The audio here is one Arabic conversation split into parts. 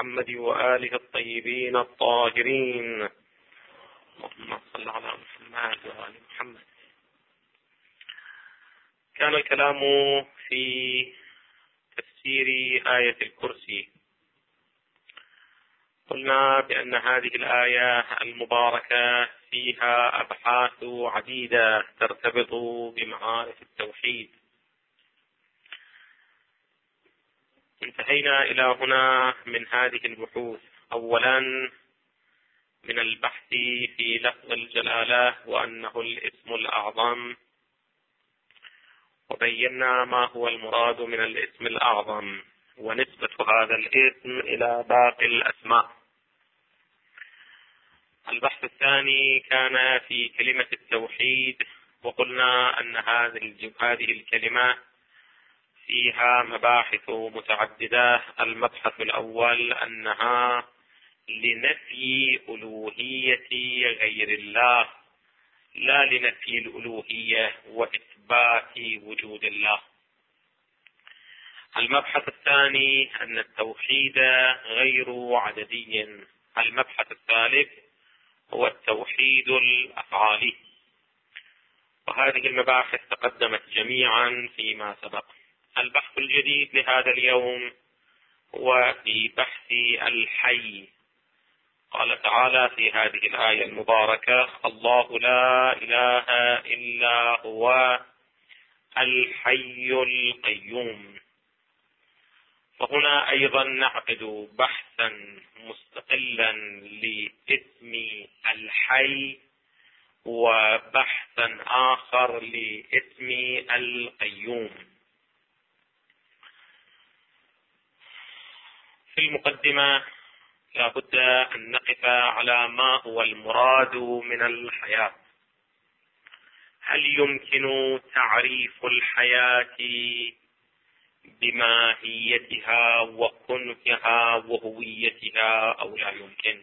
محمد وآله الطيبين الطاهرين. اللهم صل على محمد وآل محمد. كان الكلام في تفسير آية الكرسي. قلنا بأن هذه الآية المباركة فيها أبحاث عديدة ترتبط بمعارف التوحيد. انتهينا إلى هنا من هذه البحوث. أولا من البحث في لفظ الجلالة وأنه الاسم الأعظم، وبينا ما هو المراد من الاسم الأعظم ونسبة هذا الاسم إلى باقي الأسماء. البحث الثاني كان في كلمة التوحيد، وقلنا أن هذه الكلمة فيها مباحث متعددة. المبحث الأول أنها لنفي ألوهية غير الله، لا لنفي الألوهية وإثبات وجود الله. المبحث الثاني أن التوحيد غير عددي. المبحث الثالث هو التوحيد الأفعالي، وهذه المباحث تقدمت جميعا فيما سبق. البحث الجديد لهذا اليوم هو في بحث الحي. قال تعالى في هذه الآية المباركة: الله لا إله إلا هو الحي القيوم. فهنا أيضا نعقد بحثا مستقلا لاسم الحي وبحثا آخر لاسم القيوم. في المقدمة لا بد أن نقف على ما هو المراد من الحياة. هل يمكن تعريف الحياة بماهيتها وكنهها وهويتها أو لا يمكن؟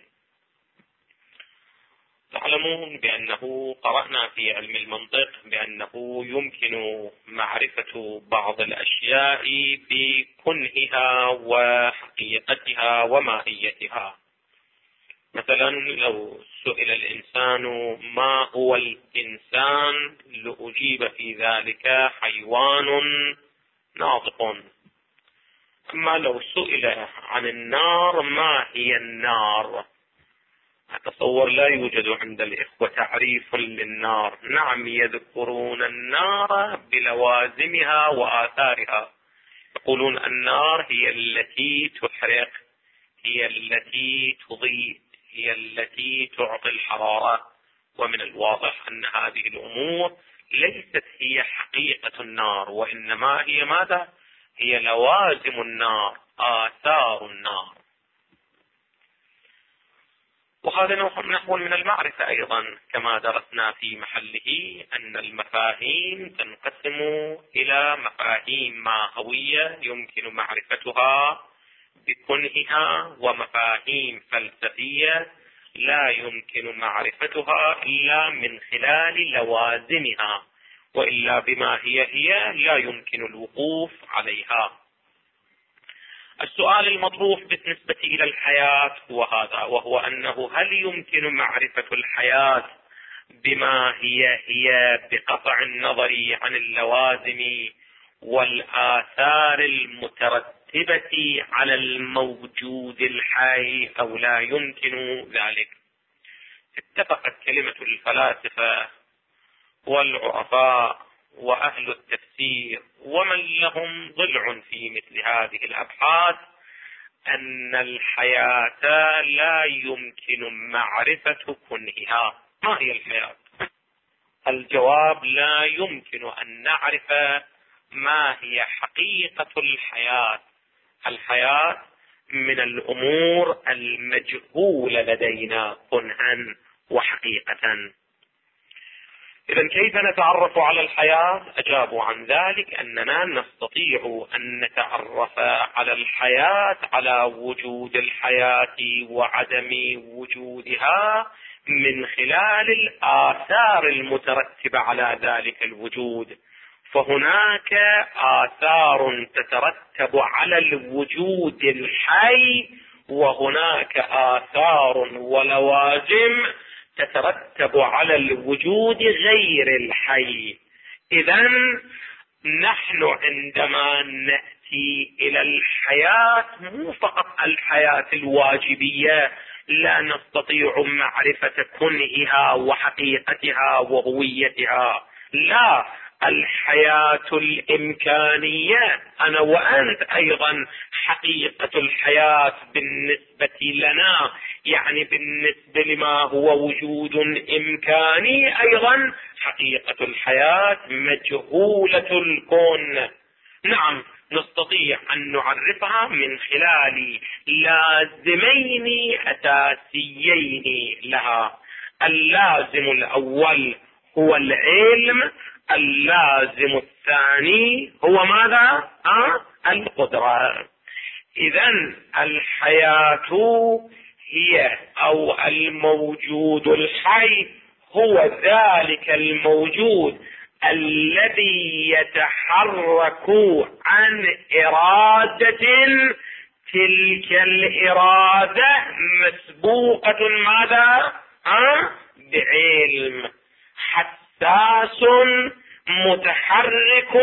تعلمون بأنه قرأنا في علم المنطق بأنه يمكن معرفة بعض الأشياء بكنهها وحقيقتها وماهيتها. مثلا لو سئل الإنسان ما هو الإنسان لأجيب في ذلك حيوان ناطق. أما لو سئل عن النار ما هي النار، أتصور لا يوجد عند الإخوة تعريف للنار. نعم، يذكرون النار بلوازمها وآثارها، يقولون النار هي التي تحرق، هي التي تضيء، هي التي تعطي الحرارة. ومن الواضح أن هذه الأمور ليست هي حقيقة النار، وإنما هي ماذا؟ هي لوازم النار، آثار النار. وهذا نحو من المعرفة أيضا، كما درسنا في محله أن المفاهيم تنقسم إلى مفاهيم ماهوية يمكن معرفتها بكنهها، ومفاهيم فلسفية لا يمكن معرفتها إلا من خلال لوازمها، وإلا بما هي لا يمكن الوقوف عليها. السؤال المطروح بالنسبة إلى الحياة هو هذا، وهو أنه هل يمكن معرفة الحياة بما هي بقطع النظر عن اللوازم والآثار المترتبة على الموجود الحي أو لا يمكن ذلك؟ اتفقت كلمة الفلاسفة والعرفاء وأهل التفسير ومن لهم ضلع في مثل هذه الأبحاث أن الحياة لا يمكن معرفة كنهها. ما هي الحياة؟ الجواب: لا يمكن أن نعرف ما هي حقيقة الحياة. الحياة من الأمور المجهولة لدينا كنها وحقيقة. إذن كيف نتعرف على الحياة؟ أجابوا عن ذلك أننا نستطيع أن نتعرف على الحياة، على وجود الحياة وعدم وجودها، من خلال الآثار المترتبة على ذلك الوجود. فهناك آثار تترتب على الوجود الحي وهناك آثار ولوازم تترتب على الوجود غير الحي. إذن نحن عندما نأتي إلى الحياة مو فقط الحياة الواجبية، لا نستطيع معرفة كنهها وحقيقتها وهويتها، لا، الحياة الإمكانية أنا وأنت أيضا حقيقة الحياة بالنسبة لنا، يعني بالنسبة لما هو وجود إمكاني أيضا حقيقة الحياة مجهولة الكون. نعم، نستطيع أن نعرفها من خلال لازمين أساسيين لها. اللازم الأول هو العلم، اللازم الثاني هو ماذا؟ القدرة. إذن الحياة هي أو الموجود الحي هو ذلك الموجود الذي يتحرك عن إرادة، تلك الإرادة مسبوقة ماذا؟ بعلم، حساس متحرك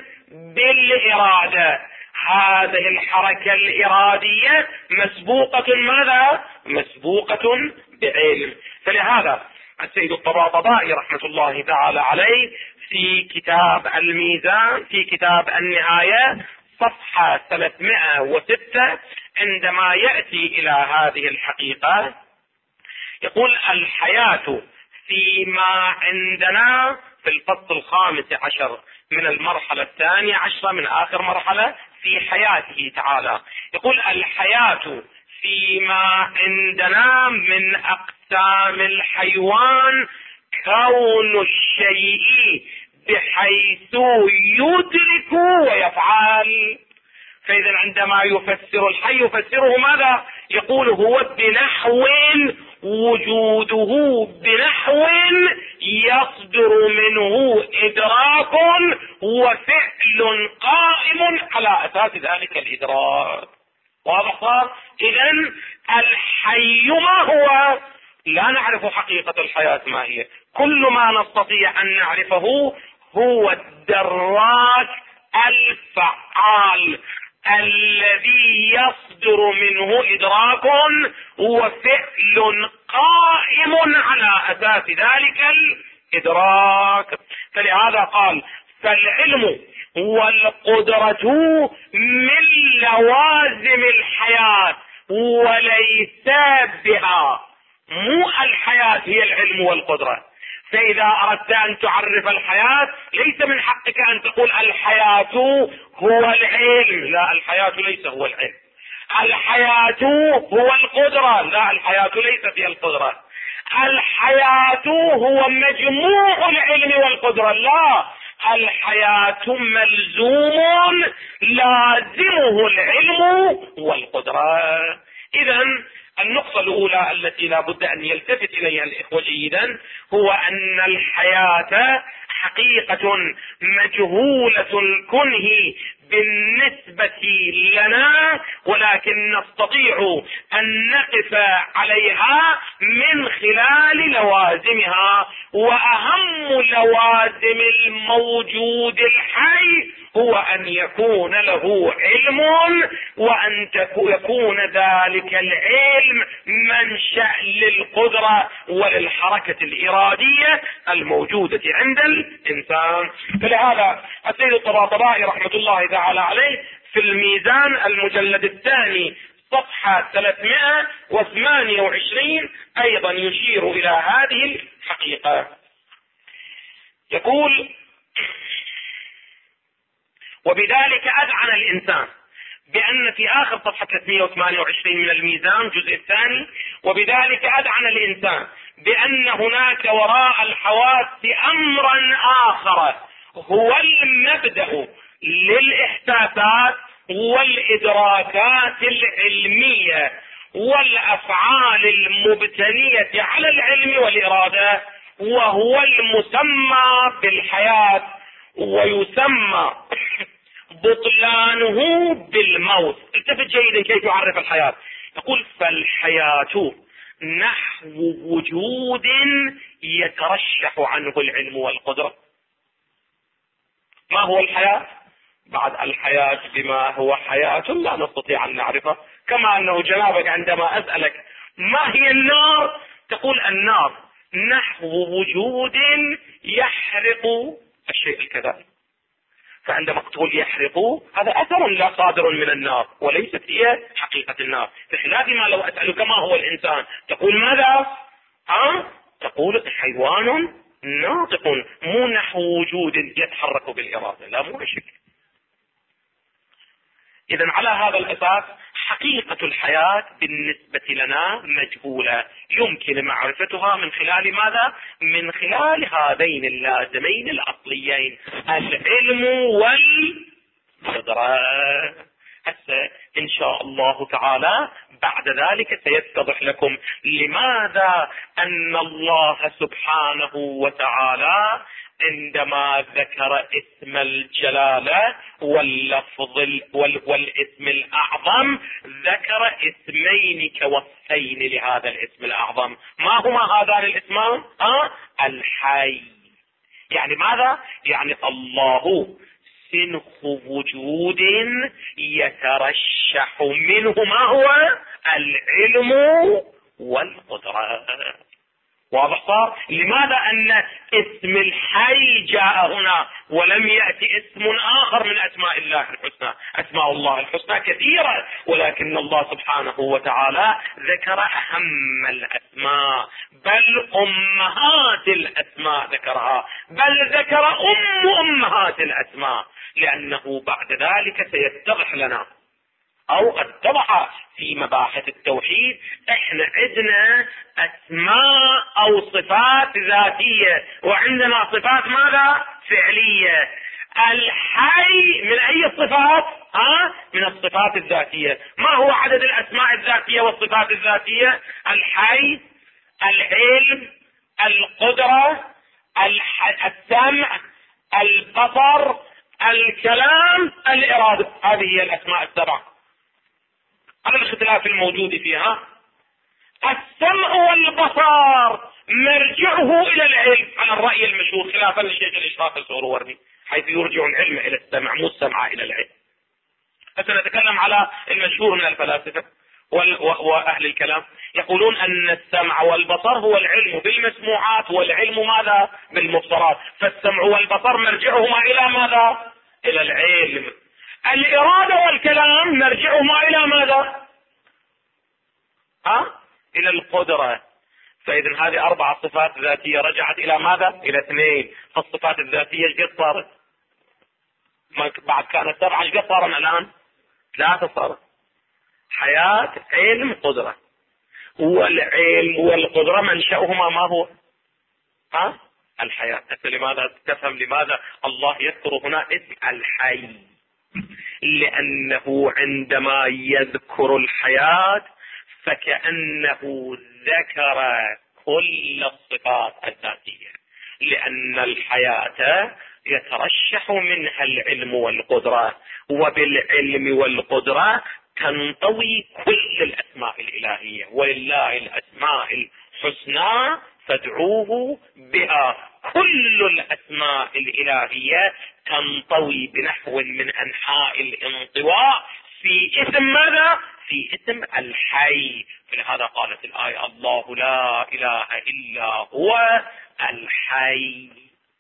بالإرادة. هذه الحركة الإرادية مسبوقة ماذا؟ مسبوقة بعلم. فلهذا السيد الطباطبائي رحمة الله تعالى عليه في كتاب الميزان في كتاب النهاية صفحة 306 عندما يأتي إلى هذه الحقيقة يقول: الحياة فيما عندنا في الفصل 15 من المرحلة 12 من آخر مرحلة في حياته تعالى، يقول: الحياة فيما عندنا من أقسام الحيوان كون الشيء بحيث يدرك ويفعل. فإذا عندما يفسر الحي يفسره ماذا؟ يقول هو بنحو وجوده بنحو يصدر منه إدراك وفعل قائم على أساس ذلك الإدراك. واضح صار؟ إذن الحي ما هو؟ لا نعرف حقيقة الحياة ما هي، كل ما نستطيع أن نعرفه هو الدراك الفعال الذي يصدر منه إدراك وفعل قائم على أساس ذلك الإدراك. فلهذا قال: فالعلم والقدرة من لوازم الحياة وليس بها. مو الحياة هي العلم والقدرة. فإذا أردت أن تعرف الحياة ليس من حقك أن تقول الحياة هو العلم، لا، الحياة ليس هو العلم. الحياة هو القدرة، لا، الحياة ليست هي القدرة. الحياة هو مجموع العلم والقدرة، لا، الحياة ملزوم لازمه العلم والقدرة. إذن النقطة الأولى التي لا بد أن يلتفت إليها الإخوة جيدا هو أن الحياة حقيقة مجهولة الكنه بالنسبة لنا، ولكن نستطيع أن نقف عليها من خلال لوازمها. وأهم لوازم الموجود الحي هو أن يكون له علم، وأن يكون ذلك العلم منشأ للقدرة وللحركة الإرادية الموجودة عند الإنسان. فلهذا السيد الطباطبائي رحمة الله تعالى عليه في الميزان المجلد الثاني صفحة 328 أيضا يشير إلى هذه الحقيقة. يقول: وبذلك أذعن الإنسان بأن في آخر صفحة 328 من الميزان الجزء الثاني: وبذلك أذعن الإنسان بأن هناك وراء الحواس أمرا آخر هو المبدأ للإحساسات والإدراكات العلمية والأفعال المبتنية على العلم والإرادة، وهو المسمى بالحياة، ويسمى بطلانه بالموت. التفت جيدا كيف يعرف الحياة. يقول فالحياة نحو وجود يترشح عنه العلم والقدرة. ما هو الحياة؟ بعد الحياة بما هو حياة لا نستطيع أن نعرفه، كما أنه جنابك عندما أسألك ما هي النار تقول النار نحو وجود يحرق الشيء الكذا، فعندما تقول يحرق هذا أثر لا صادر من النار وليست هي حقيقة النار. بخلاف ما لو أسألك ما هو الإنسان تقول ماذا؟ تقول حيوان ناطق، مو نحو وجود يتحرك بالإرادة، لا مو بشكل. إذن على هذا الأساس حقيقة الحياة بالنسبة لنا مجهولة، يمكن معرفتها من خلال ماذا؟ من خلال هذين اللازمين الأصليين، العلم والقدرة. هسه إن شاء الله تعالى بعد ذلك سيتضح لكم لماذا أن الله سبحانه وتعالى عندما ذكر اسم الجلالة واللفظ والاسم الأعظم ذكر اسمين كوصفين لهذا الاسم الأعظم. ما هما هذان الاسمان؟ الحي. يعني ماذا؟ يعني الله سنخ وجود يترشح منه ما هو؟ العلم والقدرة. واضح صار؟ لماذا أن اسم الحي جاء هنا ولم يأتي اسم آخر من أسماء الله الحسنى؟ أسماء الله الحسنى كثيرة، ولكن الله سبحانه وتعالى ذكر أهم الأسماء، بل أمهات الأسماء ذكرها، بل ذكر أمهات الأسماء، لأنه بعد ذلك سيتضح لنا أو قد اتضح في مباحث التوحيد احنا عندنا اسماء او صفات ذاتية وعندنا صفات ماذا؟ فعلية. الحي من اي الصفات؟ من الصفات الذاتية. ما هو عدد الاسماء الذاتية والصفات الذاتية؟ الحي، العلم، القدرة، السمع، البصر، الكلام، الإرادة. هذه هي الاسماء السبعة على الاختلاف الموجود فيها. السمع والبصر مرجعه الى العلم على الرأي المشهور، خلافا للشيخ الإشراف السهروردي حيث يرجع العلم الى السمع مو السمع الى العلم. سنتكلم على المشهور من الفلاسفة واهل الكلام، يقولون ان السمع والبصر هو العلم بالمسموعات والعلم ماذا؟ بالمبصرات، فالسمع والبصر مرجعهما الى ماذا؟ الى العلم. الإرادة والكلام مرجعهما إلى ماذا؟ إلى القدرة. فإذن هذه 4 صفات ذاتية رجعت إلى ماذا؟ إلى 2. فالصفات الذاتية ايش قد صارت؟ بعد كانت 7 ايش قد صارت الآن؟ 3 صارت. حياة، علم، قدرة. والعلم والقدرة منشأهما ما هو؟ الحياة. لماذا تفهم لماذا الله يذكر هنا اسم الحي؟ لأنه عندما يذكر الحياة فكأنه ذكر كل الصفات الذاتية، لأن الحياة يترشح منها العلم والقدرة، وبالعلم والقدرة تنطوي كل الأسماء الإلهية، ولله الأسماء الحسنى فادعوه بها. كل الأسماء الإلهية تنطوي بنحو من أنحاء الانطواء في اسم ماذا؟ في اسم الحي. فلهذا قالت الآية الله لا إله إلا هو الحي.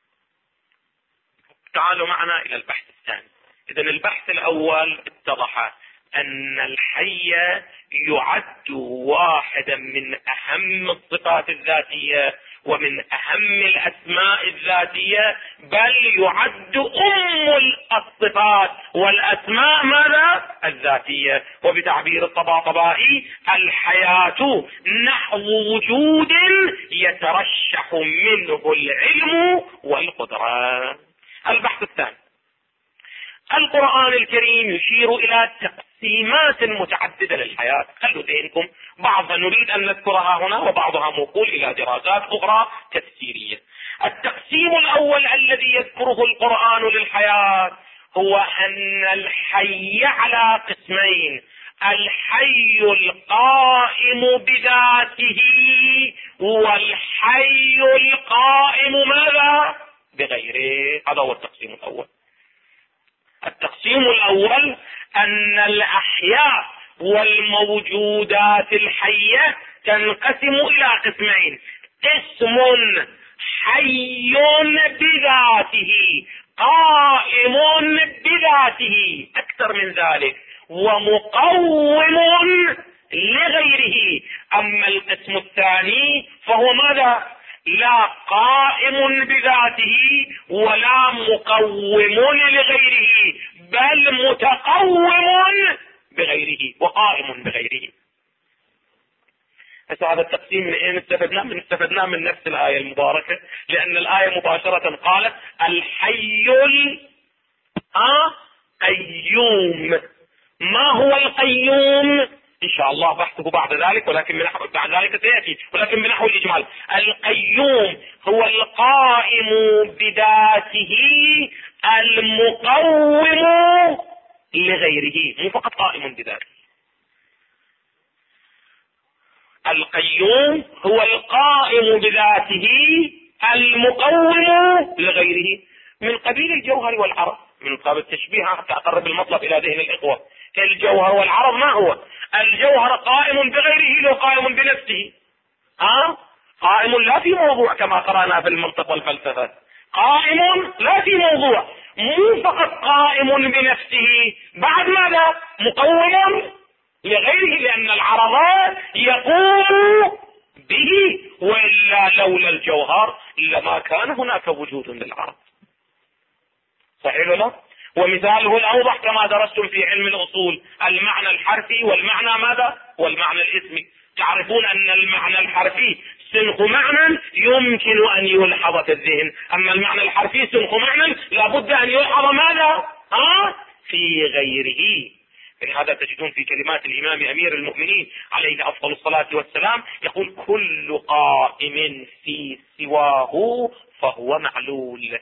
تعالوا معنا إلى البحث الثاني. إذن البحث الأول اتضح أن الحي يعد واحدا من أهم الصفات الذاتية ومن أهم الأسماء الذاتية، بل يعد الصفات والأسماء ماذا؟ الذاتية. وبتعبير الطباطبائي الحياة نحو وجود يترشح منه العلم والقدرة. البحث الثاني، القرآن الكريم يشير إلى تقسيمات متعددة للحياة. خلوا ذهنكم بعضها نريد أن نذكرها هنا وبعضها موكول إلى دراسات أخرى تفسيرية. التقسيم الأول الذي يذكره القرآن للحياة هو أن الحي على قسمين: الحي القائم بذاته والحي القائم ماذا؟ بغيره. هذا هو التقسيم الأول. التقسيم الأول أن الأحياء والموجودات الحية تنقسم إلى قسمين: قسم حي بذاته قائم بذاته أكثر من ذلك ومقوم لغيره. أما القسم الثاني فهو ماذا؟ لا قائم بذاته ولا مقوم لغيره، بل متقوم بغيره وقائم بغيره. هذا التقسيم من اين استفدناه من نفس الآية المباركة، لأن الآية مباشرة قالت الحي القيوم. ما هو القيوم؟ إن شاء الله بحثه بعد ذلك، ولكن بعد ذلك سيأتي، ولكن بنحو الإجمال. القيوم هو القائم بذاته المقوم لغيره، مو فقط قائم بذاته. القيوم هو القائم بذاته المقوم لغيره، من قبيل الجوهر والعرض، من قبل التشبيه حتى أقرب المطلب إلى ذهن الإخوة. الجوهر والعرض ما هو؟ الجوهر قائم بغيره لو قائم بنفسه، قائم لا في موضوع كما قرأنا في المنطق والفلسفة، قائم لا في موضوع، مو فقط قائم بنفسه، بعد ماذا؟ مقوم لغيره، لأن العرض يقوم به، وإلا لولا الجوهر لما كان هناك وجود للعرض. صحيح ولا؟ ومثاله الأوضح كما درستم في علم الأصول المعنى الحرفي والمعنى ماذا؟ والمعنى الاسمي. تعرفون أن المعنى الحرفي سنخ معنى يمكن أن يلحظ في الذهن، أما المعنى الحرفي سنخ معنى لابد أن يلحظ ماذا؟ في غيره. لهذا تجدون في كلمات الإمام أمير المؤمنين عليه أفضل الصلاة والسلام يقول كل قائم في سواه فهو معلول.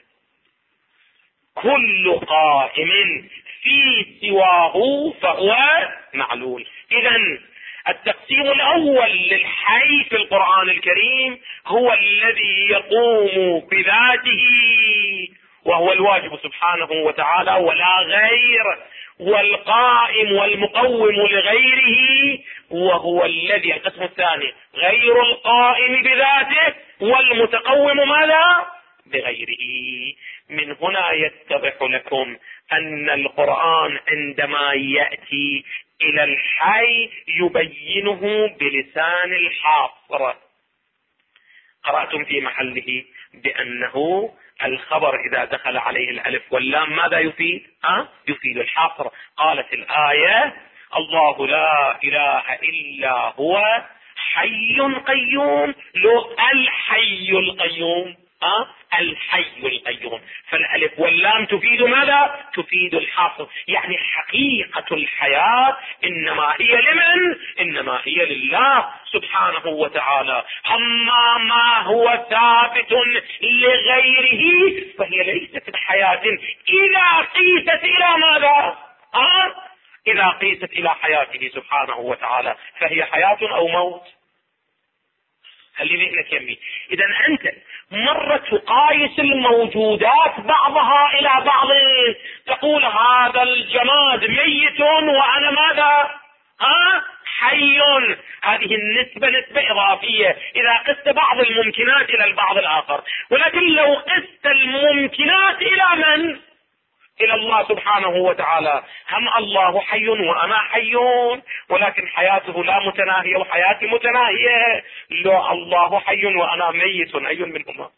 كل قائم في سواه فهو معلول. إذن التقسيم الأول للحي في القرآن الكريم هو الذي يقوم بذاته وهو الواجب سبحانه وتعالى ولا غير، والقائم والمقوم لغيره وهو الذي القسم الثاني غير القائم بذاته والمتقوم ماذا؟ بغيره. من هنا يتضح لكم أن القرآن عندما يأتي إلى الحي يبينه بلسان الحاصر. قرأتم في محله بأنه الخبر إذا دخل عليه الألف واللام ماذا يفيد؟ يفيد الحصر. قالت الآية الله لا إله إلا هو حي قيوم، لو الحي القيوم الحي القيوم، فالألف واللام تفيد ماذا؟ تفيد الحصر، يعني حقيقة الحياة إنما هي لمن؟ إنما هي لله سبحانه وتعالى. أما ما هو ثابت لغيره فهي ليست حياة إذا قيست إلى ماذا؟ إذا قيست إلى حياته سبحانه وتعالى فهي حياة أو موت؟ خلي ذهنك يمي. إذا أنت مرة تقايس الموجودات بعضها إلى بعض، تقول هذا الجماد ميت وأنا ماذا؟ حي. هذه النسبة نسبة إضافية إذا قست بعض الممكنات إلى البعض الآخر، ولكن لو قست الممكنات إلى من؟ إلى الله سبحانه وتعالى. هم الله حي وأنا حي، ولكن حياته لا متناهية وحياتي متناهية. لو الله حي وأنا ميت أي منهما؟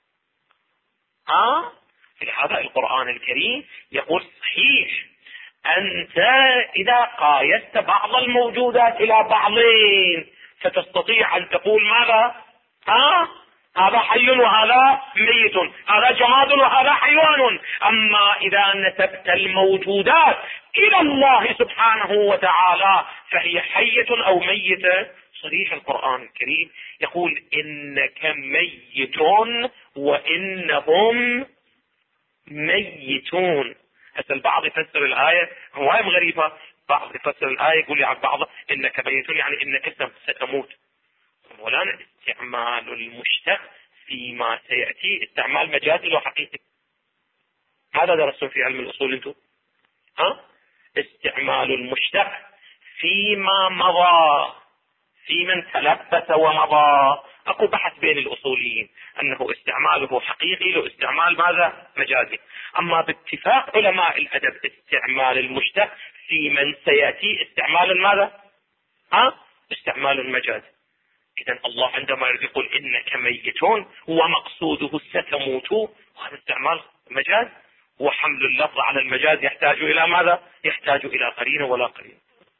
في هذا القرآن الكريم يقول صحيح أنت إذا قايست بعض الموجودات إلى بعضين فتستطيع أن تقول ماذا؟ هذا حي وهذا ميت، هذا جماد وهذا حيوان. أما إذا نسبت الموجودات إلى الله سبحانه وتعالى فهي حية أو ميتة. صريح القرآن الكريم يقول إنك ميت وإنهم ميتون. هسه البعض يفسر الآية رواية غريبة، بعض يفسر الآية يقول عن بعض إنك ميت يعني إنك ستموت. مولانا استعمال المشتق فيما سيأتي استعمال مجازي وحقيقي. هذا درستم في علم الأصول انتم؟ استعمال المشتق فيما مضى، في من تلبس ومضى. اكو بحث بين الاصوليين انه استعماله حقيقي لو استعمال ماذا؟ مجازي. اما باتفاق علماء الادب استعمال المشتق في من سيأتي استعمال ماذا؟ استعمال مجازي. اذا الله عندما يقول انك ميتون ومقصوده ستموتون، هذا استعمال مجاز، وحمل اللفظ على المجاز يحتاج الى ماذا؟ يحتاج الى قرينه ولا قرينه.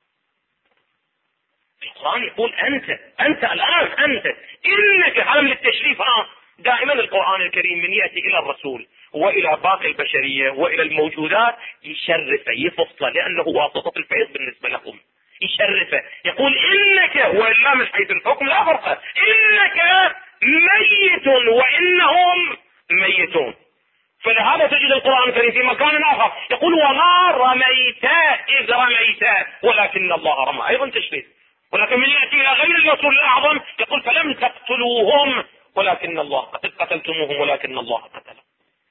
القرآن يقول انت الان انك حمل التشريف. دائما القرآن الكريم من يأتي الى الرسول والى باقي البشرية والى الموجودات يشرفه يفصله، لانه واسطة الفيض بالنسبة لهم، يشرفه يقول انك، والا من حيث الحكم لا فرق، انك ميت وانهم ميتون. فلهذا تجد القرآن الكريم في مكان اخر يقول وما رميت اذ رميت ولكن الله رمى، ايضا تشريف. ولكن من يأتي الى غير الرسول الاعظم يقول فلم تقتلوهم ولكن الله قتلتموهم ولكن الله قتلهم.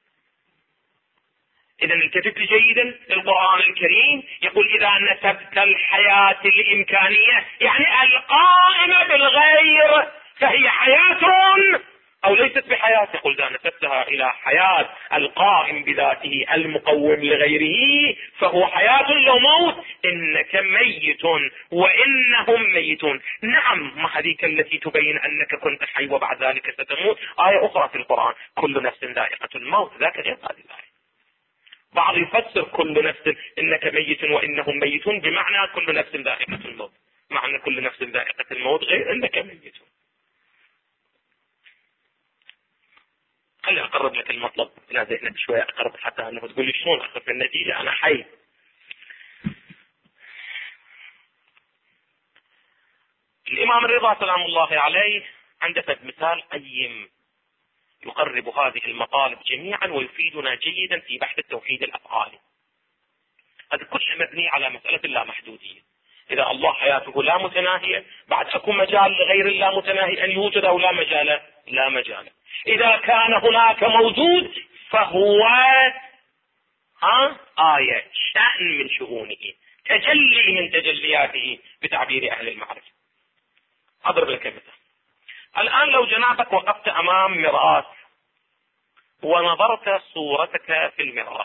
اذا التفت جيدا للقرآن الكريم يقول اذا نسبت الحياة الامكانية يعني القائمة بالغير فهي حياة او ليست بحياة، يقول اذا نسبتها الى حياة القائم بذاته المقوم لغيره فهو حياة لو موت. انك ميت وانهم ميتون. نعم، ما هذيك التي تبين انك كنت حي وبعد ذلك ستموت. آية اخرى في القرآن كل نفس ذائقة الموت، ذاك غير هذه الآية. بعض يفسر كل نفس انك ميت وانهم ميتون بمعنى كل نفس ذائقة الموت، معنى كل نفس ذائقة الموت غير انك ميت. خلي اقرب لك المطلب الى ذهنك شوية، اقرب حتى انه تقول لي شلون اخذ في النتيجة انا حي. الامام الرضا سلام الله عليه عنده مثال قيم يقرب هذه المطالب جميعا ويفيدنا جيدا في بحث التوحيد الافعالي. هذا كله مبني على مسألة اللامحدودية. اذا الله حياته لا متناهية بعد اكو مجال لغير اللامتناهي ان يوجد او لا مجال؟ لا مجال. اذا كان هناك موجود فهو آية، شأن من شؤونه، تجلي من تجلياته بتعبير اهل المعرفة. اضرب لك مثال. الان لو جنابك وقفت امام مرآة ونظرت صورتك في المرآة،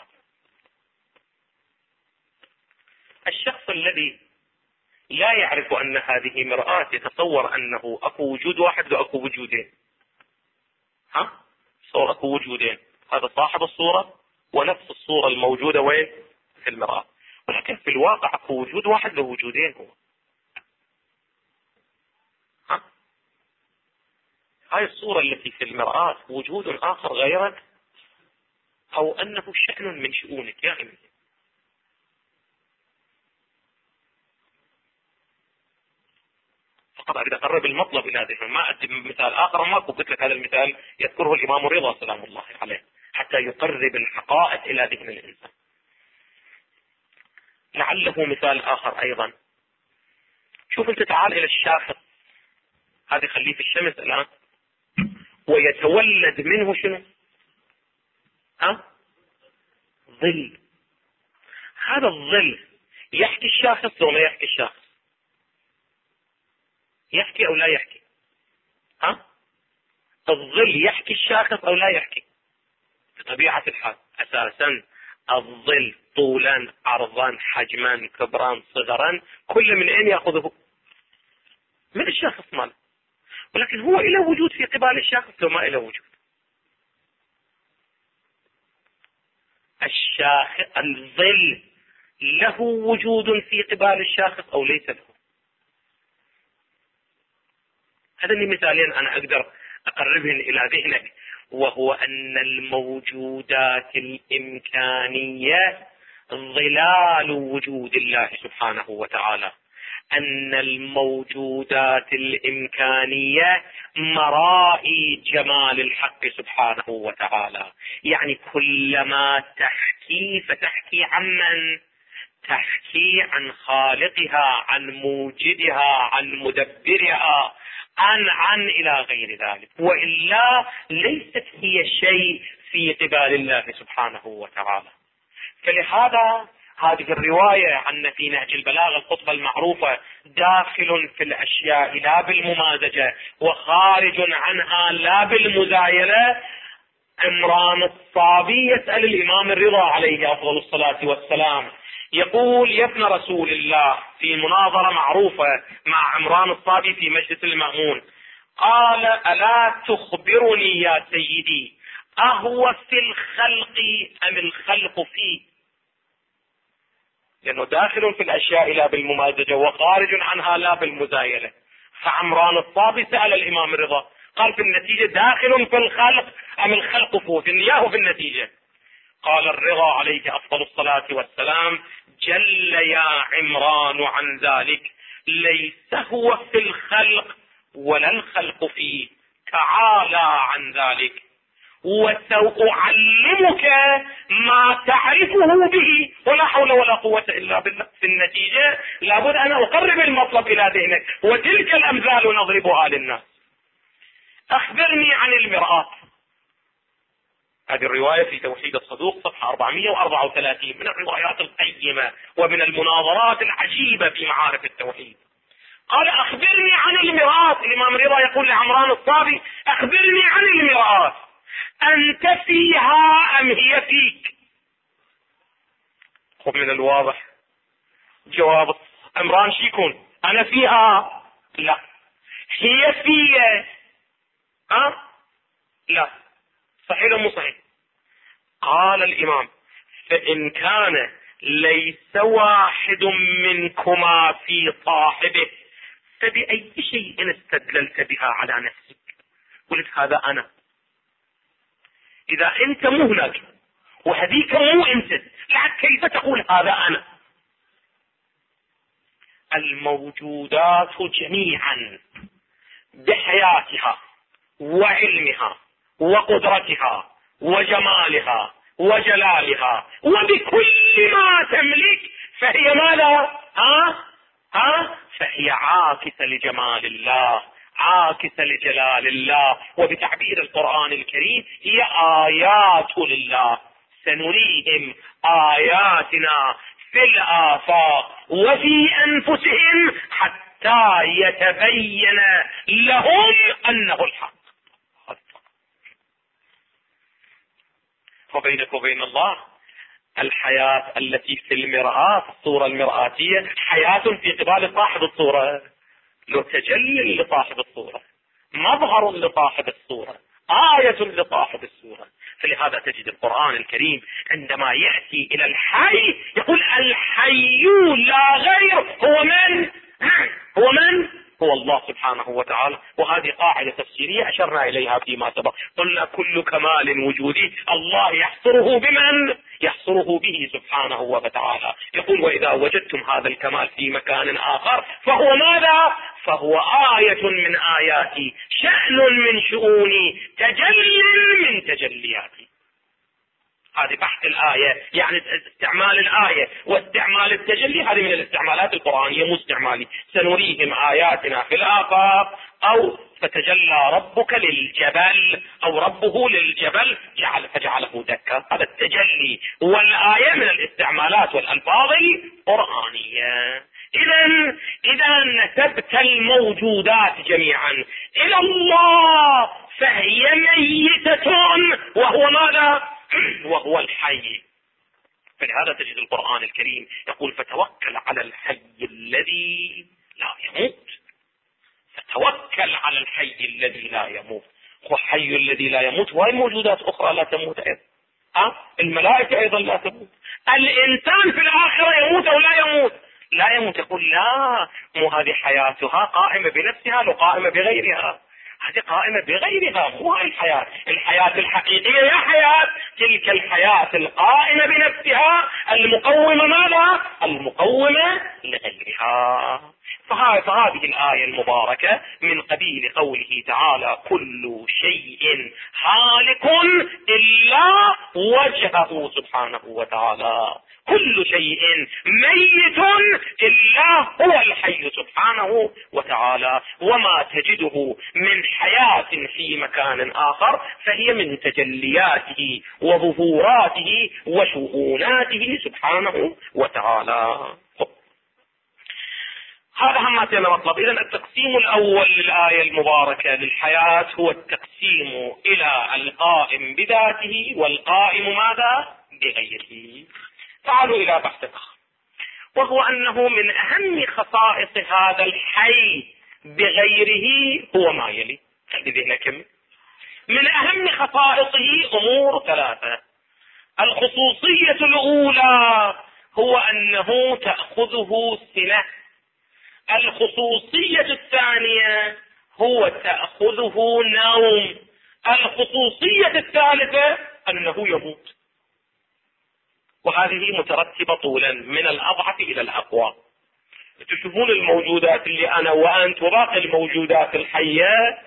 الشخص الذي لا يعرف ان هذه مرآة يتصور انه اكو وجود واحد واكو وجودين. صور اكو وجودين، هذا صاحب الصورة ونفس الصورة الموجودة وين؟ في المرآة. ولكن في الواقع اكو وجود واحد ووجودين. هو هاي الصورة التي في المرآة وجود اخر غيرك او انه شأن من شؤونك يا امي. فقط اريد اقرب المطلب الى ذهن، ما ادي مثال اخر ما قلت لك. هذا المثال يذكره الامام الرضا سلام الله عليه حتى يقرب الحقائق الى ذهن الانسان. لعله مثال اخر ايضا. شوف انت، تعال الى الشاخص هذا خليه في الشمس الان ويتولد منه شنو؟ ظل. هذا الظل يحكي الشاخص ولا يحكي الشاخص؟ يحكي او لا يحكي؟ الظل يحكي الشاخص او لا يحكي؟ بطبيعة الحال اساسا الظل طولا عرضا حجما كبرا صغرا كل من اين ياخذه؟ من الشاخص ماله. ولكن هو له وجود في قبال الشاخص وما له وجود. الظل له وجود في قبال الشاخص او ليس له؟ هذين مثالين انا اقدر اقربهن الى ذهنك، وهو ان الموجودات الامكانية ظلال وجود الله سبحانه وتعالى، ان الموجودات الامكانية مرائي جمال الحق سبحانه وتعالى. يعني كلما تحكي فتحكي عمن؟ تحكي عن خالقها، عن موجدها، عن مدبرها، عن إلى غير ذلك، وإلا ليست هي شيء في قبال الله سبحانه وتعالى. فلهذا هذه الرواية عن في نهج البلاغة الخطبة المعروفة داخل في الأشياء لا بالممازجة وخارج عنها لا بالمزايلة. عمران الصابي يسأل الإمام الرضا عليه أفضل الصلاة والسلام، يقول: يا ابن رسول الله، في مناظرة معروفة مع عمران الصابي في مجلس المأمون، قال: ألا تخبرني يا سيدي أهو في الخلق أم الخلق فيه؟ لأنه داخل في الأشياء لا بالممازجة وخارج عنها لا بالمزايلة. فعمران الصابي سأل الإمام الرضا، قال: في النتيجة داخل في الخلق أم الخلق فيه؟ في النياه في النتيجة. قال الرضا عليه أفضل الصلاة والسلام: جل يا عمران عن ذلك، ليس هو في الخلق ولا الخلق فيه، تعالى عن ذلك، وسأعلمك ما تعرفه به، ولا حول ولا قوة إلا بالله. في النتيجة لابد أن أقرب المطلب إلى ذهنك، وتلك الأمثال نضربها للناس. أخبرني عن المرآة. هذه الرواية في توحيد الصدوق صفحة 434 من الروايات القيمة ومن المناظرات العجيبة في معارف التوحيد. قال: أخبرني عن المرآة. الإمام رضا يقول لعمران الصابي: أخبرني عن المرآة، أنت فيها أم هي فيك؟ خذ من الواضح جواب عمران شي يكون: أنا فيها؟ لا. هي فيها؟ لا. صحيح ولا مو صحيح؟ قال الإمام: فإن كان ليس واحد منكما في صاحبه، فبأي شيء استدللت بها على نفسك؟ قلت: هذا أنا. إذا أنت مو هناك وهذيك مو أنت، لعد كيف تقول هذا أنا؟ الموجودات جميعا بحياتها وعلمها وقدرتها وجمالها وجلالها وبكل ما تملك، فهي ماذا؟ فهي عاكسة لجمال الله، عاكسة لجلال الله، وبتعبير القرآن الكريم هي آيات لله، سنريهم آياتنا في الآفاق وفي أنفسهم حتى يتبين لهم أنه الحق. وبينك وبين الله الحياة التي في المرآة، الصورة المرآتية، حياة في قبال صاحب الصورة، لو تجلي لصاحب الصورة، مظهر لصاحب الصورة، آية لصاحب الصورة. فلهذا تجد القرآن الكريم عندما يأتي إلى الحي يقول: الحي لا غير. هو من؟ هو من؟ هو الله سبحانه وتعالى. وهذه قاعدة تفسيرية أشرنا إليها فيما سبق، قلنا كل كمال وجودي الله يحصره بمن؟ يحصره به سبحانه وتعالى. يقول: وإذا وجدتم هذا الكمال في مكان آخر فهو ماذا؟ فهو آية من آياتي، شأن من شؤوني، تجلي من تجلياتي. هذه بحث الآية، يعني استعمال الآية واستعمال التجلي، هذه من الاستعمالات القرآنية، مو استعمالي. سنريهم آياتنا في الآفاق، أو فتجلى ربك للجبل، أو ربه للجبل فجعله دكا. هذا التجلي والآية من الاستعمالات والألفاظ القرآنية. إذا نسبت الموجودات جميعا إلى الله فهي ميتة، وهو ماذا؟ وهو الحي. فلهذا تجد القرآن الكريم يقول: فتوكل على الحي الذي لا يموت. فتوكل على الحي الذي لا يموت. هو الحي الذي لا يموت، وهي موجودات أخرى لا تموت أيضا. الملائكة أيضا لا تموت. الإنسان في الآخرة يموت أو لا يموت؟ لا يموت. يقول: لا، مو هذه حياتها قائمة بنفسها، لو قائمة بغيرها. هذه قائمة بغيرها، مو هاي الحياة. الحياة الحقيقية يا حياة تلك الحياة القائمة بنفسها، المقومة ماذا؟ المقومة لغيرها. فهذه الآية المباركة من قبيل قوله تعالى كل شيء هالك إلا وجهه سبحانه وتعالى، كل شيء ميت إلا هو الحي سبحانه وتعالى، وما تجده من حياة في مكان آخر فهي من تجلياته وظهوراته وشؤوناته سبحانه وتعالى. هذا همتنا مطلب. إذن التقسيم الأول للآية المباركة للحياة هو التقسيم إلى القائم بذاته والقائم ماذا؟ بغيره. تعالوا إلى بحث آخر، وهو أنه من أهم خصائص هذا الحي بغيره هو ما يلي. خلي ذهنك من أهم خصائصه أمور ثلاثة. الخصوصية الأولى هو أنه تأخذه سنة. الخصوصية الثانية هو تأخذه نوم. الخصوصية الثالثة أنه يموت. وهذه مترتبة طولا من الأضعف إلى الأقوى. تشوفون الموجودات اللي أنا وأنت وباقي الموجودات الحية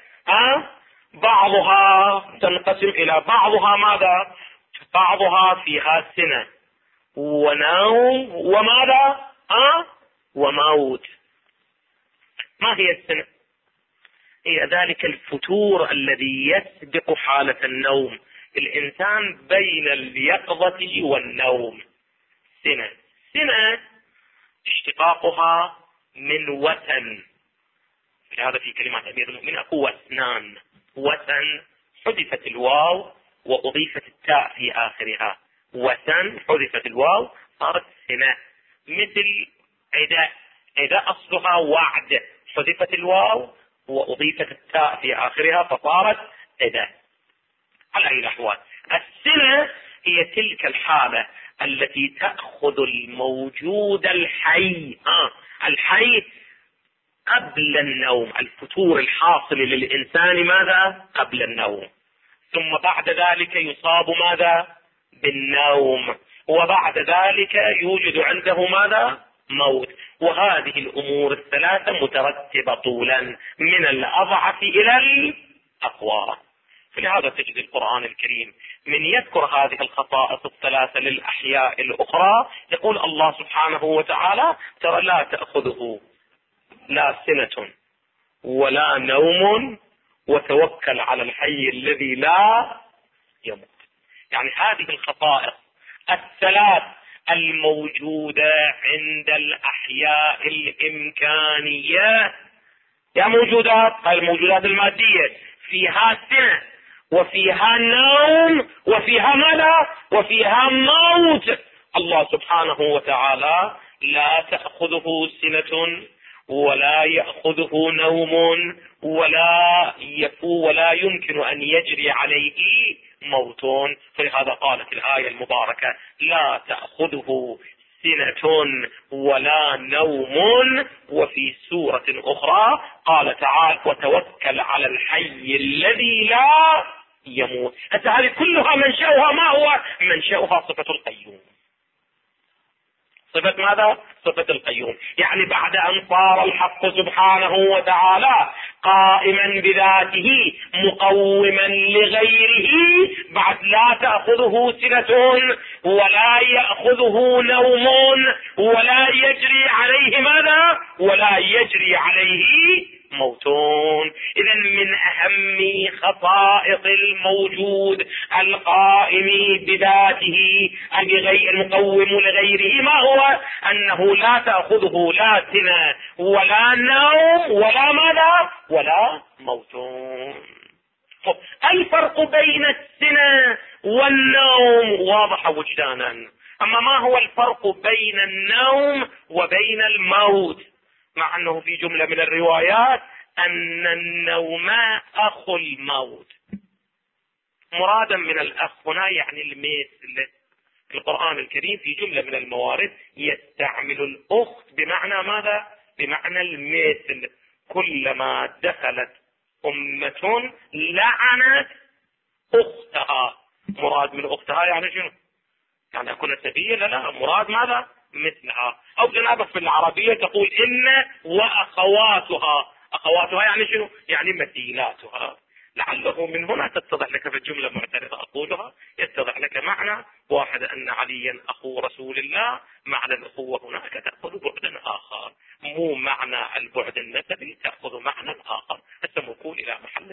بعضها تنقسم إلى بعضها ماذا؟ بعضها فيها سنة ونوم وماذا؟ وموت. ما هي السنة؟ هي ذلك الفتور الذي يسبق حالة النوم. الإنسان بين اليقظة والنوم سنة اشتقاقها من وثن. هذا في كلمات أمير المؤمنين أقوى وثنان. وثن حذفت الواو وأضيفت التاء في آخرها. وثن حذفت الواو صارت سنة. مثل عداء أصلها وعد، حذفت الواو وأضيفت التاء في آخرها فصارت عداء. على أي الأحوال السنة هي تلك الحالة التي تأخذ الموجود الحي الحي قبل النوم، الفتور الحاصل للإنسان ماذا؟ قبل النوم، ثم بعد ذلك يصاب ماذا؟ بالنوم، وبعد ذلك يوجد عنده ماذا؟ موت. وهذه الأمور الثلاثة مترتبة طولا من الأضعف إلى الأقوى. فلهذا تجد القرآن الكريم من يذكر هذه الخصائص الثلاثة للأحياء الأخرى يقول الله سبحانه وتعالى ترى لا تأخذه لا سنة ولا نوم وتوكل على الحي الذي لا يموت. يعني هذه الخصائص الثلاث الموجودة عند الأحياء الإمكانية يا موجودات، هاي الموجودات المادية فيها سنة وفيها نوم وفيها ماذا؟ وفيها موت. الله سبحانه وتعالى لا تأخذه سنة ولا يأخذه نوم ولا يمكن أن يجري عليه موت. فلهذا قالت الآية المباركة لا تأخذه سنة ولا نوم. وفي سورة أخرى قال تعالى وتوكل على الحي الذي لا يموت. هذه كلها منشأها ما هو؟ منشأها صفة القيوم. صفة ماذا؟ صفة القيوم. يعني بعد أن صار الحق سبحانه وتعالى قائما بذاته مقوما لغيره، بعد لا تأخذه سنة ولا يأخذه نوم ولا يجري عليه ماذا؟ ولا يجري عليه موتون. إذا من أهم خصائص الموجود القائم بذاته المقوم لغيره ما هو؟ أنه لا تأخذه لا سنة ولا نوم ولا ماذا؟ ولا موتون. الفرق بين السنة والنوم واضح وجدانا. أما ما هو الفرق بين النوم وبين الموت؟ مع أنه في جملة من الروايات أن النوم أخو الموت. مرادا من الأخ هنا يعني المثل. القرآن الكريم في جملة من الموارد يستعمل الأخت بمعنى ماذا؟ بمعنى المثل. كلما دخلت أمة لعنت أختها. مراد من أختها يعني شنو؟ يعني أكون سبيل؟ لا، مراد ماذا؟ مثلها. أو جنابك في العربية تقول إن وأخواتها. أخواتها يعني شنو؟ يعني مثيلاتها. لعله من هنا تتضح لك في الجملة معترضة أقولها، يتضح لك معنى واحد أن عليا أخو رسول الله، معنى الأخوة هناك تأخذ بعدا آخر، مو معنى البعد النسبي تأخذ معنى آخر. هسه نقول إلى محل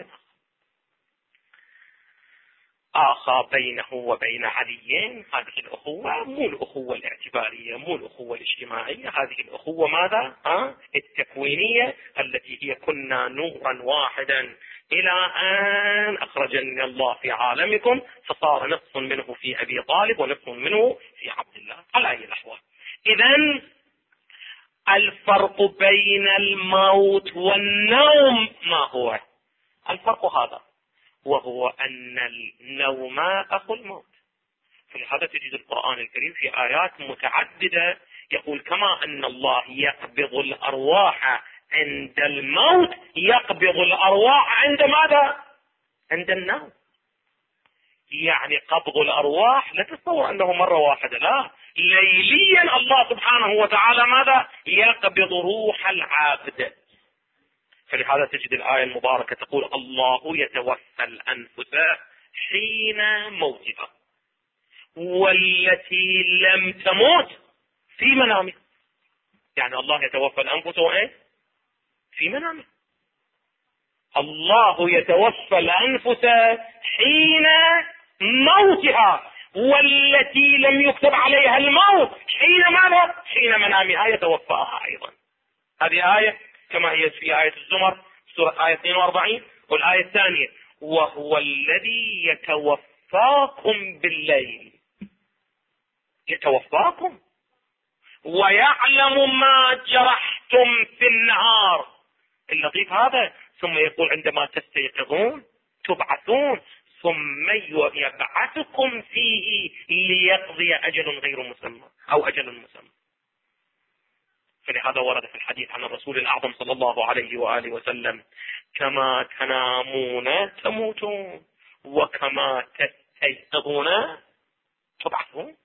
آخر بينه وبين علي. هذه الأخوة مو الأخوة الاعتبارية، مو الأخوة الاجتماعية، هذه الأخوة ماذا؟ التكوينية، التي هي كنا نورا واحدا إلى أن أخرجني الله في عالمكم فصار نصف منه في أبي طالب ونصف منه في عبد الله. على أي الأحوال، إذن الفرق بين الموت والنوم ما هو؟ الفرق هذا، وهو أن النوم أخو الموت. فلهذا تجد القرآن الكريم في آيات متعددة يقول كما أن الله يقبض الأرواح عند الموت يقبض الأرواح عند ماذا؟ عند النوم. يعني قبض الأرواح لا تتصور أنه مرة واحدة، لا، ليليا الله سبحانه وتعالى ماذا؟ يقبض روح العبد. فلهذا تجد الآية المباركة تقول الله يتوفى الأنفس حين موتها والتي لم تموت في منامها. يعني الله يتوفى الأنفس في منامها. الله يتوفى الأنفس حين موتها والتي لم يكتب عليها الموت حين ماذا؟ حين منامها يتوفاها أيضا. هذه آية كما هي في آية الزمر سورة آية 42. والآية الثانية وهو الذي يتوفاكم بالليل، يتوفاكم ويعلم ما جرحتم في النهار. اللطيف هذا. ثم يقول عندما تستيقظون تبعثون ثم يبعثكم فيه ليقضي أجل غير مسمى أو أجل مسمى. فلهذا ورد في الحديث عن الرسول الأعظم صلى الله عليه وآله وسلم كما تنامون تموتون وكما تستيقظون تبعثون.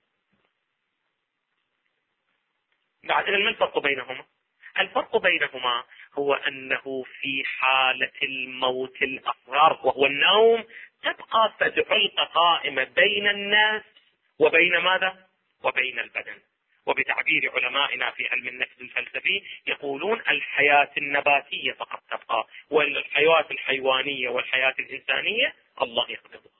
بعد ما الفرق بينهما؟ الفرق بينهما هو أنه في حالة الموت الأصغر وهو النوم تبقى فدعلقة قائمة بين الناس وبين ماذا؟ وبين البدن. وبتعبير علمائنا في علم النفس الفلسفي يقولون الحياة النباتية فقط تبقى، والحياة الحيوانية والحياة الإنسانية الله يقبضها.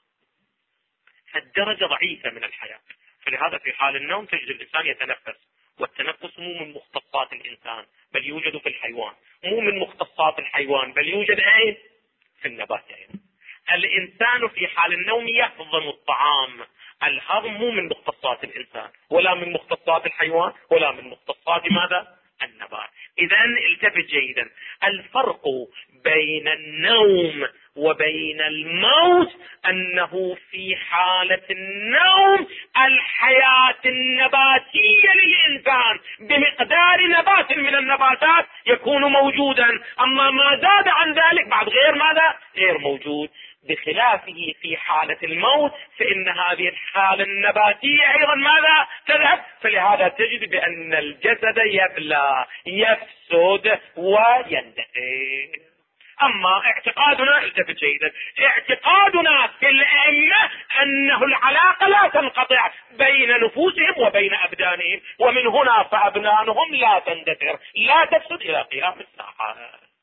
فالدرجة ضعيفة من الحياة. فلهذا في حال النوم تجد الإنسان يتنفس، والتنفس مو من مختصات الإنسان بل يوجد في الحيوان، مو من مختصات الحيوان بل يوجد أين؟ في النبات أيضا. الإنسان في حال النوم يهضم الطعام. الهضم مو من مختصات الإنسان ولا من مختصات الحيوان ولا من مختصات ماذا؟ النبات. إذن التفت جيدا، الفرق بين النوم وبين الموت أنه في حالة النوم الحياة النباتية للإنسان بمقدار نبات من النباتات يكون موجودا، أما ما زاد عن ذلك بعد غير ماذا؟ غير موجود. بخلافه في حالة الموت فإن هذه الحالة النباتية أيضا ماذا؟ تذهب. فلهذا تجد بأن الجسد يبلى يفسد ويندثر. أما اعتقادنا، التفت جيدا، اعتقادنا في الأئمة أنه العلاقة لا تنقطع بين نفوسهم وبين أبدانهم، ومن هنا فأبدانهم لا تندثر لا تفسد إلى قيام الساعة.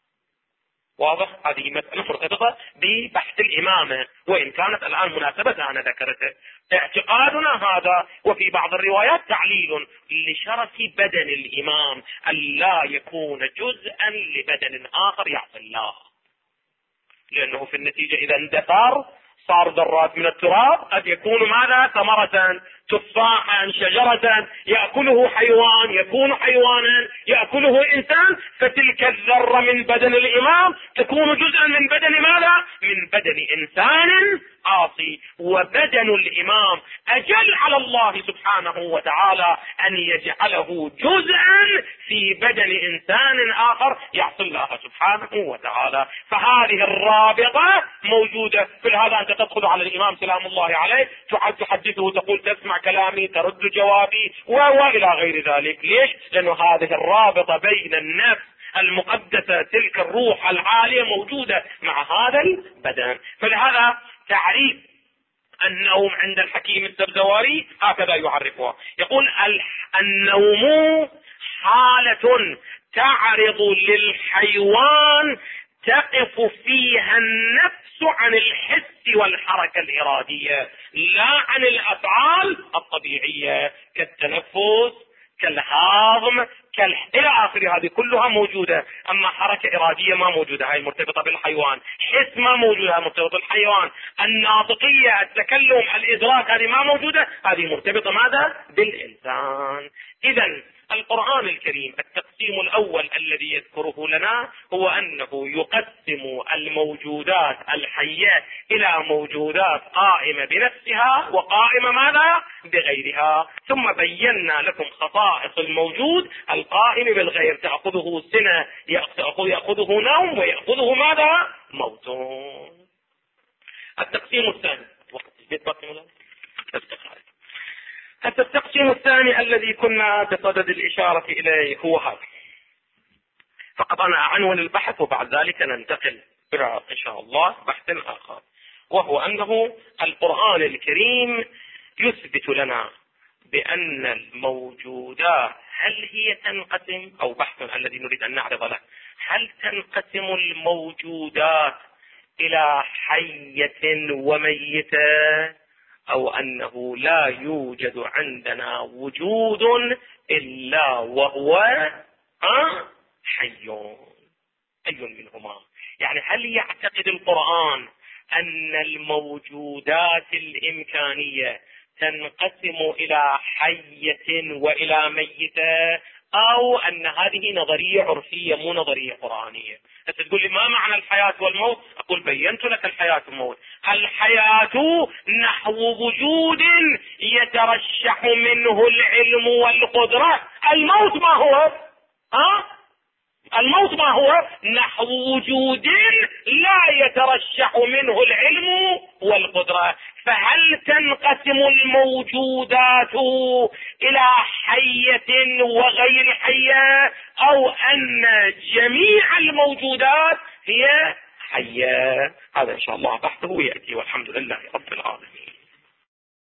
واضح؟ هذه مسألة مرتبطة ببحث الإمامة، وإن كانت الآن مناسبة أنا ذكرته. اعتقادنا هذا، وفي بعض الروايات تعليل لشرف بدن الإمام ألا يكون جزءا لبدن آخر يعصي الله، لأنه في النتيجة إذا اندثر صار ذرات من التراب قد يكون ماذا؟ ثمرة، تفاحا، شجرة يأكله حيوان يكون حيوانا، يأكله إنسان، فتلك الذرة من بدن الإمام تكون جزءا من بدن ماذا؟ من بدن إنسان العاصي وبدن الإمام أجل على الله سبحانه وتعالى أن يجعله جزءا في بدن إنسان آخر يعصي الله سبحانه وتعالى. فهذه الرابطة موجودة. في هذا أنت تدخل على الإمام سلام الله عليه تحدثه، تقول تسمع كلامي، ترد جوابي وإلى غير ذلك. ليش؟ لأنه هذه الرابطة بين النفس المقدسة، تلك الروح العالية، موجودة مع هذا البدن. فلهذا تعريف النوم عند الحكيم السبزواري هكذا يعرفها، يقول النوم حالة تعرض للحيوان تقف فيها النفس عن الحس والحركة الإرادية لا عن الأفعال الطبيعية كالتنفس، كالهضم، إلى آخر. هذه كلها موجودة. أما حركة إرادية ما موجودة، هاي مرتبطة بالحيوان. حس ما موجودة، هاي مرتبطة بالحيوان. الناطقية، التكلم، الإدراك، هذه ما موجودة، هذه مرتبطة ماذا؟ بالإنسان. إذن القرآن الكريم التقسيم الأول الذي يذكره لنا هو أنه يقسم الموجودات الحية إلى موجودات قائمة بنفسها وقائمة ماذا؟ بغيرها. ثم بينا لكم خصائص الموجود القائم بالغير، تأخذه سنة، يأخذه نوم، ويأخذه ماذا؟ موت. التقسيم الثاني التقسيم الثاني الذي كنا بصدد الإشارة إليه هو هذا. فقط أنا أعنون البحث وبعد ذلك ننتقل إلى إن شاء الله بحث آخر، وهو أنه القرآن الكريم يثبت لنا بأن الموجودات هل هي تنقسم، أو بحث الذي نريد أن نعرض له، هل تنقسم الموجودات إلى حية وميتة، أو أنه لا يوجد عندنا وجود إلا وهو حي؟ أي منهما؟ يعني هل يعتقد القرآن أن الموجودات الإمكانية تنقسم إلى حية وإلى ميتة، أو أن هذه نظرية عرفية مو نظرية قرآنية؟ تقول لي ما معنى الحياة والموت؟ أقول بينت لك الحياة والموت. الحياة نحو وجود يترشح منه العلم والقدرة. الموت ما هو؟ الموت ما هو؟ نحو وجود لا يترشح منه العلم والقدرة. فهل تنقسم الموجودات إلى حية وغير حية، أو أن جميع الموجودات هي حية؟ هذا إن شاء الله بحثه يأتي، والحمد لله رب العالمين.